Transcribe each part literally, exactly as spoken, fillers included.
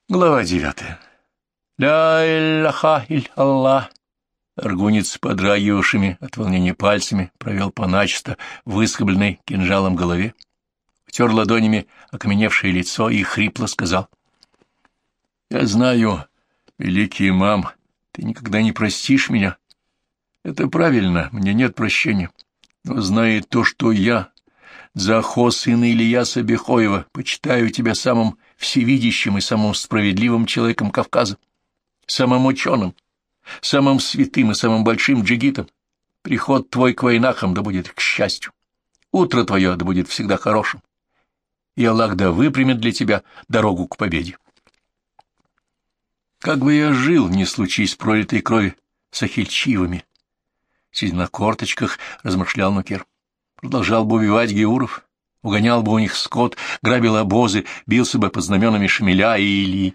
Глава девятая. «Ля илляха иль-Аллах!» Аргунец, подрагивавшими от волнения пальцами, провел по начисто выскобленной кинжалом голове, утер ладонями окаменевшее лицо и хрипло сказал: «Я знаю, великий имам, ты никогда не простишь меня. Это правильно, мне нет прощения. Но зная то, что я, Дзахо, сын Ильяса Бехоева, почитаю тебя самым всевидящим и самым справедливым человеком Кавказа, самым ученым, самым святым и самым большим джигитом, приход твой к войнахам да будет к счастью, утро твое да будет всегда хорошим, и Аллах да выпрямит для тебя дорогу к победе. Как бы я жил, не случись пролитой крови с ахильчивыми!» Сидя на корточках, размышлял Нукер. Продолжал бы убивать геуров, угонял бы у них скот, грабил обозы, бился бы под знаменами Шамиля и Илии.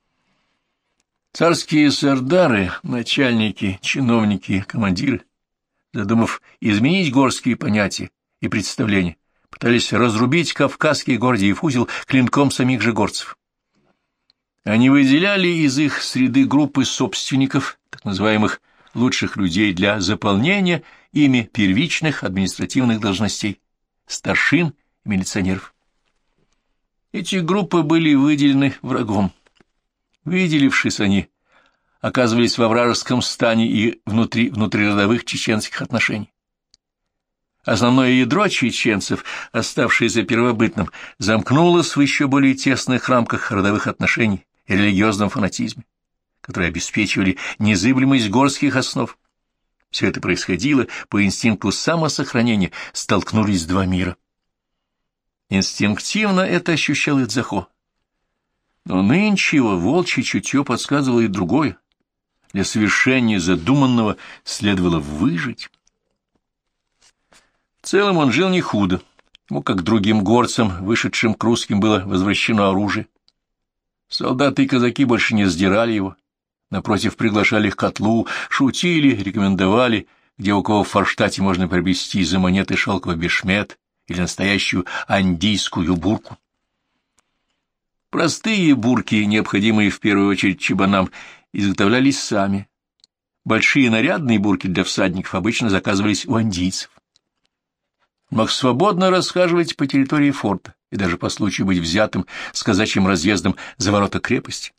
Царские сардары, начальники, чиновники, командиры, задумав изменить горские понятия и представления, пытались разрубить кавказский Гордиев узел клинком самих же горцев. Они выделяли из их среды группы собственников, так называемых лучших людей, для заполнения ими первичных административных должностей, старшин и милиционеров. Эти группы были выделены врагом. Выделившись, они оказывались во вражеском стане и внутри внутриродовых чеченских отношений. Основное ядро чеченцев, оставшееся первобытным, замкнулось в еще более тесных рамках родовых отношений и религиозном фанатизме, которые обеспечивали незыблемость горских основ. Все это происходило по инстинкту самосохранения, столкнулись два мира. Инстинктивно это ощущал и Дзахо. Но нынче его волчье чутье подсказывало и другое. Для совершения задуманного следовало выжить. В целом он жил не худо. Ему, как другим горцам, вышедшим к русским, было возвращено оружие. Солдаты и казаки больше не сдирали его. Напротив, приглашали к котлу, шутили, рекомендовали, где у кого в Форштате можно приобрести за монеты шелковый бешмет или настоящую андийскую бурку. Простые бурки, необходимые в первую очередь чабанам, изготовлялись сами. Большие нарядные бурки для всадников обычно заказывались у андийцев. Мог свободно расхаживать по территории форта и даже по случаю быть взятым с казачьим разъездом за ворота крепости.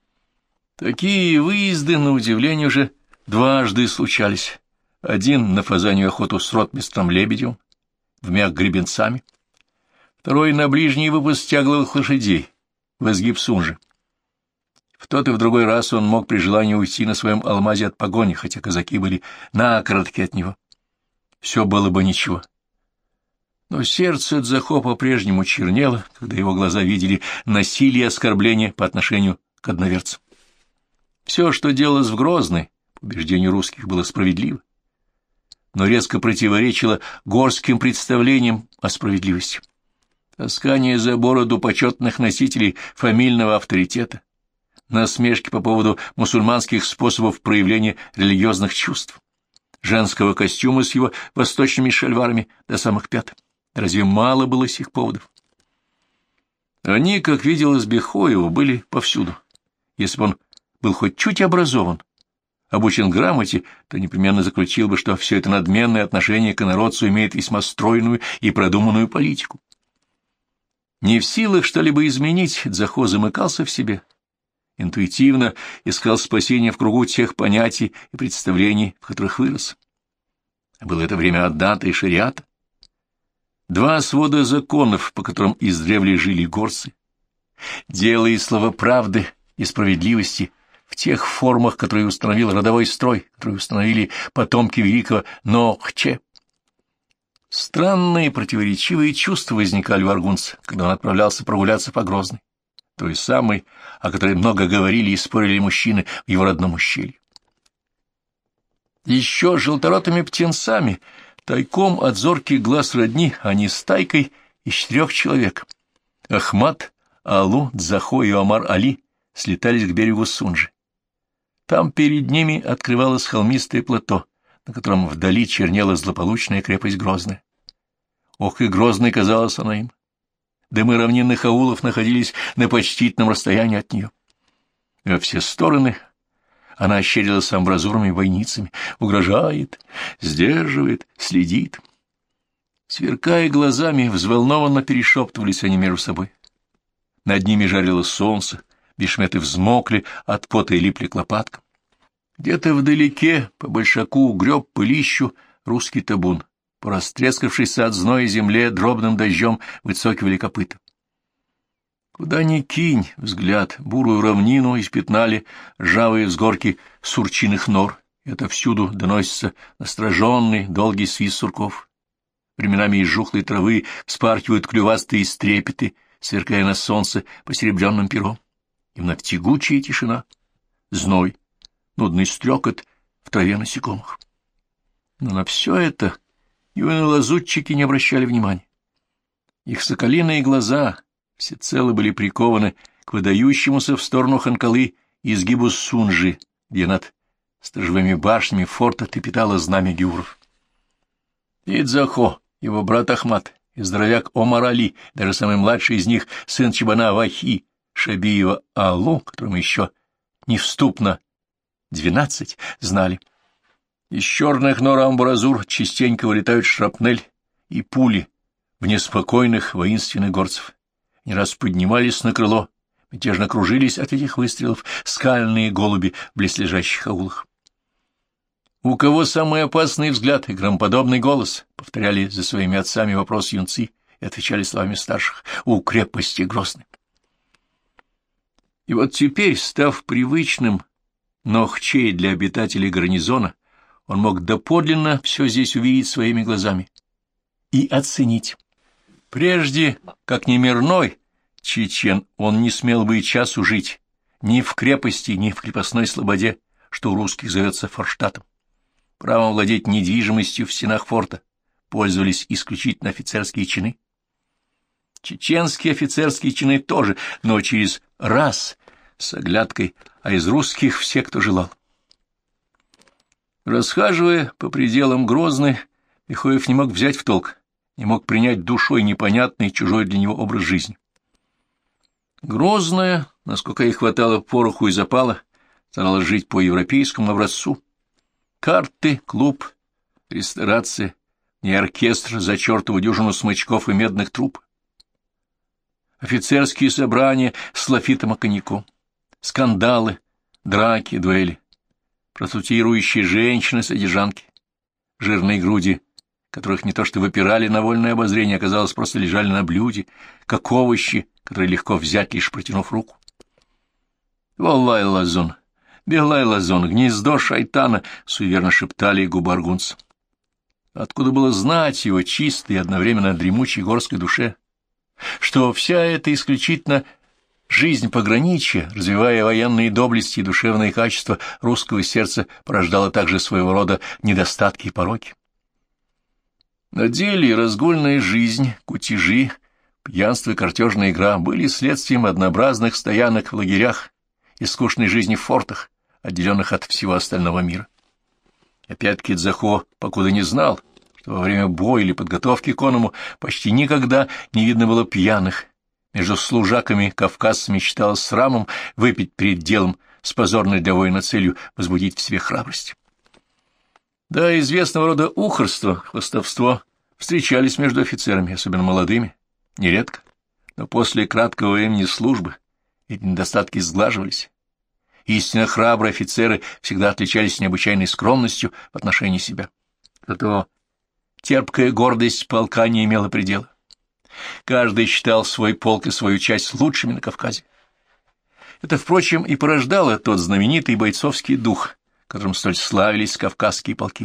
Такие выезды, на удивление, уже дважды случались. Один на фазанью охоту с ротмистром Лебедевым, двумя гребенцами, второй на ближний выпуск тягловых лошадей в изгиб Сунжи. В тот и в другой раз он мог при желании уйти на своем алмазе от погони, хотя казаки были накоротки от него. Все было бы ничего. Но сердце Дзахо по-прежнему чернело, когда его глаза видели насилие и оскорбление по отношению к одноверцам. Все, что делалось в Грозной, по убеждению русских, было справедливо, но резко противоречило горским представлениям о справедливости. Таскание за бороду почетных носителей фамильного авторитета, насмешки по поводу мусульманских способов проявления религиозных чувств, женского костюма с его восточными шальварами до самых пят. Разве мало было сих поводов? Они, как виделось Бехоеву, были повсюду. Если бы он был хоть чуть образован, обучен грамоте, то непременно заключил бы, что все это надменное отношение к инородцу имеет весьма стройную и продуманную политику. Не в силах что-либо изменить, Дзахо замыкался в себе, интуитивно искал спасения в кругу тех понятий и представлений, в которых вырос. А было это время Аддата и Шариата. Два свода законов, по которым издревле жили горцы. Дело и слово правды и справедливости в тех формах, которые установил родовой строй, которые установили потомки великого Нохче. Странные противоречивые чувства возникали у аргунца, когда он отправлялся прогуляться по Грозной, той самой, о которой много говорили и спорили мужчины в его родном ущелье. Еще желторотыми птенцами, тайком от зорких глаз родни, они с тайкой из четырех человек — Ахмат, Алу, Дзахо и Омар Али — слетались к берегу Сунжи. Там перед ними открывалось холмистое плато, на котором вдали чернела злополучная крепость Грозная. Ох, и грозной казалась она им. Дымы равнинных аулов находились на почтительном расстоянии от нее. Во все стороны она ощерилась амбразурными бойницами, угрожает, сдерживает, следит. Сверкая глазами, взволнованно перешептывались они между собой. Над ними жарило солнце, бешметы взмокли, от пота и липли к лопаткам. Где-то вдалеке по большаку греб пылищу русский табун. По растрескавшейся от зноя земле дробным дождем выцокивали копыта. Куда ни кинь взгляд, бурую равнину испятнали ржавые взгорки сурчиных нор, и отовсюду доносится настороженный долгий свист сурков. Временами из жухлой травы вспархивают клювастые стрепеты, сверкая на солнце посеребренным пером. И вновь тягучая тишина, зной, нудный стрекот в траве насекомых. Но на все это юные лазутчики не обращали внимания. Их соколиные глаза всецело были прикованы к выдающемуся в сторону Ханкалы изгибу Сунжи, где над сторожевыми башнями форта трепетало знамя геуров. Идзахо, его брат Ахмат, и здоровяк Омар Али, даже самый младший из них, сын Чабана Вахи, Шабиева Алу, которому еще невступно двенадцать, знали. Из черных нор амбразур частенько вылетают шрапнель и пули в неспокойных воинственных горцев. Не раз поднимались на крыло, мятежно кружились от этих выстрелов скальные голуби в близлежащих аулах. «У кого самый опасный взгляд и громоподобный голос?» — повторяли за своими отцами вопрос юнцы и отвечали словами старших. «У крепости Грозной». И вот теперь, став привычным, но хчей для обитателей гарнизона, он мог доподлинно все здесь увидеть своими глазами и оценить. Прежде, как немирной чечен, он не смел бы и часу жить ни в крепости, ни в крепостной слободе, что у русских зовется форштатом. Правом владеть недвижимостью в стенах форта пользовались исключительно офицерские чины. Чеченские офицерские чины тоже, но через раз с оглядкой, а из русских все, кто желал. Расхаживая по пределам Грозной, Михоев не мог взять в толк, не мог принять душой непонятный чужой для него образ жизни. Грозная, насколько ей хватало пороху и запала, старалась жить по европейскому образцу. Карты, клуб, ресторация, не оркестр за чертову дюжину смычков и медных труб. Офицерские собрания с лафитом и коньяком, скандалы, драки, дуэли, простутирующие женщины-содержанки, жирные груди, которых не то что выпирали на вольное обозрение, оказалось, просто лежали на блюде, как овощи, которые легко взять, лишь протянув руку. «Валлай лазун! Белай лазун! Гнездо шайтана!» — суеверно шептали губы аргунца. Откуда было знать его чистой и одновременно дремучей горской душе, что вся эта исключительно жизнь пограничья, развивая военные доблести и душевные качества русского сердца, порождала также своего рода недостатки и пороки? На деле разгульная жизнь, кутежи, пьянство и картежная игра были следствием однообразных стоянок в лагерях и скучной жизни в фортах, отделенных от всего остального мира. Опять-таки Дзахо покуда не знал, что во время боя или подготовки к оному почти никогда не видно было пьяных. Между служаками-кавказцами считалось срамом выпить перед делом с позорной для воина целью возбудить в себе храбрость. Да, известного рода ухарство, хвастовство встречались между офицерами, особенно молодыми, нередко, но после краткого времени службы эти недостатки сглаживались. Истинно храбрые офицеры всегда отличались необычайной скромностью в отношении себя. Зато терпкая гордость полка не имела предела. Каждый считал свой полк и свою часть лучшими на Кавказе. Это, впрочем, и порождало тот знаменитый бойцовский дух, которым столь славились кавказские полки.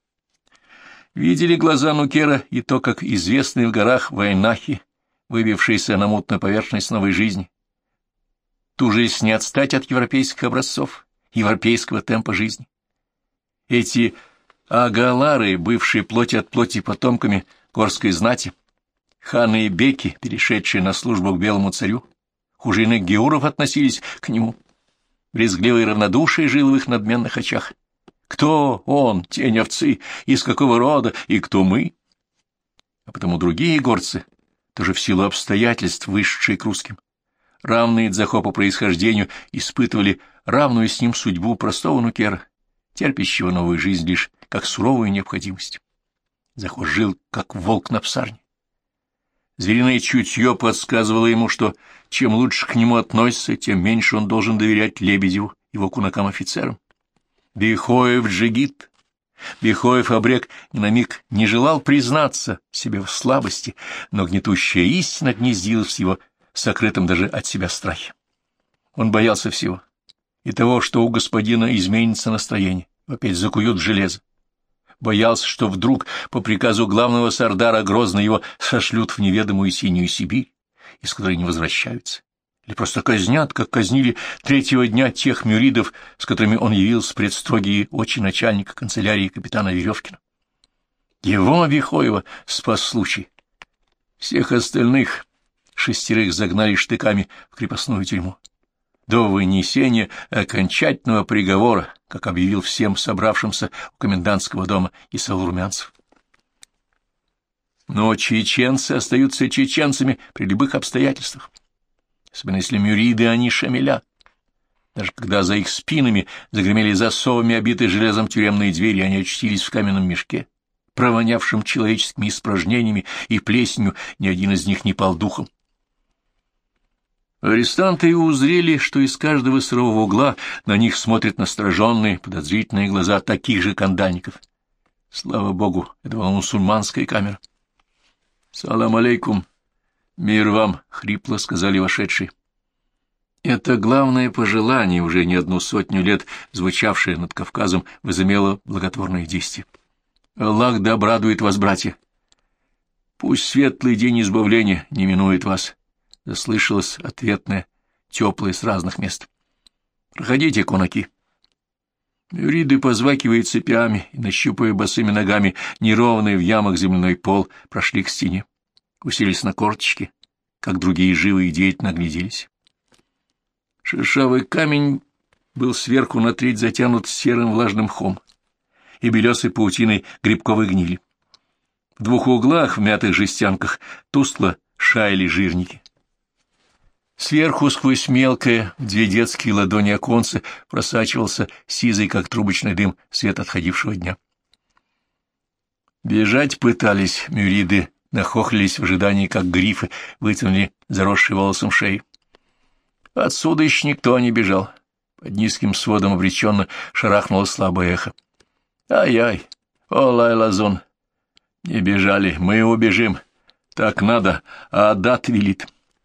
Видели глаза Нукера и то, как известные в горах войнахи, выбившиеся на мутную поверхность новой жизни, тужились не отстать от европейских образцов, европейского темпа жизни. Эти агалары, бывшие плоть от плоти потомками горской знати, ханы и беки, перешедшие на службу к белому царю, хуже иных геуров относились к нему. Брезгливое равнодушие жило в их надменных очах. Кто он, тень овцы, из какого рода, и кто мы? А потому другие горцы, тоже в силу обстоятельств, вышедшие к русским, равные Дзахо по происхождению, испытывали равную с ним судьбу простого нукера, терпящего новую жизнь лишь как суровую необходимость. Дзахо жил, как волк на псарне. Звериное чутье подсказывало ему, что чем лучше к нему относятся, тем меньше он должен доверять Лебедеву, его кунакам-офицерам. Бихоев джигит. Бихоев обрек ни на миг не желал признаться себе в слабости, но гнетущая истина гнездилась в его сокрытом даже от себя страхе. Он боялся всего. И того, что у господина изменится настроение, опять закуют в железо. Боялся, что вдруг по приказу главного сардара грозно его сошлют в неведомую синюю Сибирь, из которой не возвращаются, или просто казнят, как казнили третьего дня тех мюридов, с которыми он явился пред строгие очи начальника канцелярии капитана Веревкина. Его, Бихоева, спас случай. Всех остальных шестерых загнали штыками в крепостную тюрьму. До вынесения окончательного приговора, как объявил всем собравшимся у комендантского дома Исаул Румянцев. Но чеченцы остаются чеченцами при любых обстоятельствах, особенно если мюриды они шамиля. Даже когда за их спинами загремели засовами обитые железом тюремные двери, они очутились в каменном мешке, провонявшем человеческими испражнениями и плесенью, ни один из них не пал духом. Арестанты узрели, что из каждого сырого угла на них смотрят настороженные, подозрительные глаза таких же кандальников. Слава богу, это была мусульманская камера. — Салам алейкум, мир вам, — хрипло сказали вошедшие. Это главное пожелание, уже не одну сотню лет звучавшее над Кавказом, возымело благотворное действие. Аллах да обрадует вас, братья. Пусть светлый день избавления не минует вас. Заслышалось ответное, теплое с разных мест. Проходите, кунаки. Мюриды, позвакивая цепями и нащупывая босыми ногами неровный в ямах земляной пол, прошли к стене, уселись на корточки, как другие живые деятельно огляделись. Шершавый камень был сверху на треть затянут серым влажным мхом и белесой паутиной грибковой гнили. В двух углах, в мятых жестянках, тускло шаяли жирники. Сверху, сквозь мелкое, две детские ладони оконца, просачивался сизый, как трубочный дым, свет отходившего дня. Бежать пытались мюриды, нахохлились в ожидании, как грифы, вытянули заросший волосом шеи. Отсюда еще никто не бежал. Под низким сводом обреченно шарахнуло слабое эхо. Ай-ай, о, лазон, не бежали, мы убежим. Так надо, а Адат велит.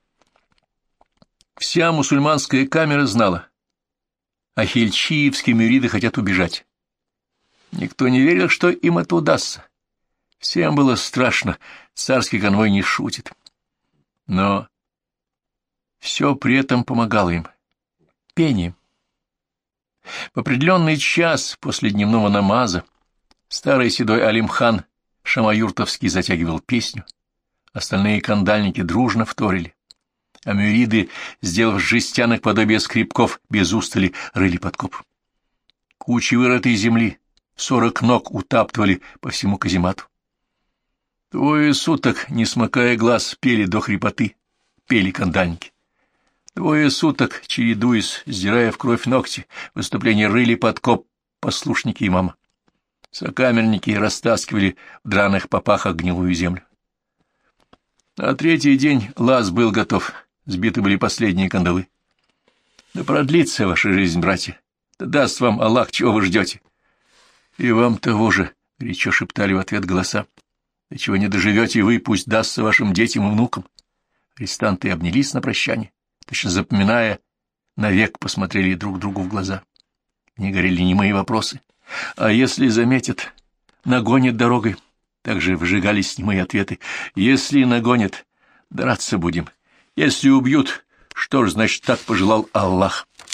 Вся мусульманская камера знала. А хильчиевские мюриды хотят убежать. Никто не верил, что им это удастся. Всем было страшно, царский конвой не шутит. Но все при этом помогало им. Пение. В определенный час после дневного намаза старый седой Алимхан Шамаюртовский затягивал песню, остальные кандальники дружно вторили, а мюриды, сделав жестяных подобие скребков, без устали рыли подкоп. Кучи вырытой земли, сорок ног утаптывали по всему каземату. Двое суток, не смыкая глаз, пели до хрипоты, пели кандальники. Двое суток, чередуясь, сдирая в кровь ногти, выступление рыли подкоп послушники имама. Сокамерники растаскивали в драных попахах гнилую землю. На третий день лаз был готов, сбиты были последние кандалы. Да продлится ваша жизнь, братья, да даст вам Аллах, чего вы ждете. И вам того же, — горячо шептали в ответ голоса. Да чего не доживете вы, пусть дастся вашим детям и внукам. Арестанты обнялись на прощание, точно запоминая, навек посмотрели друг другу в глаза. Не горели немые вопросы. А если заметят, нагонят дорогой, также выжигались немые ответы. Если нагонят, драться будем. Если убьют, что ж, значит, так пожелал Аллах.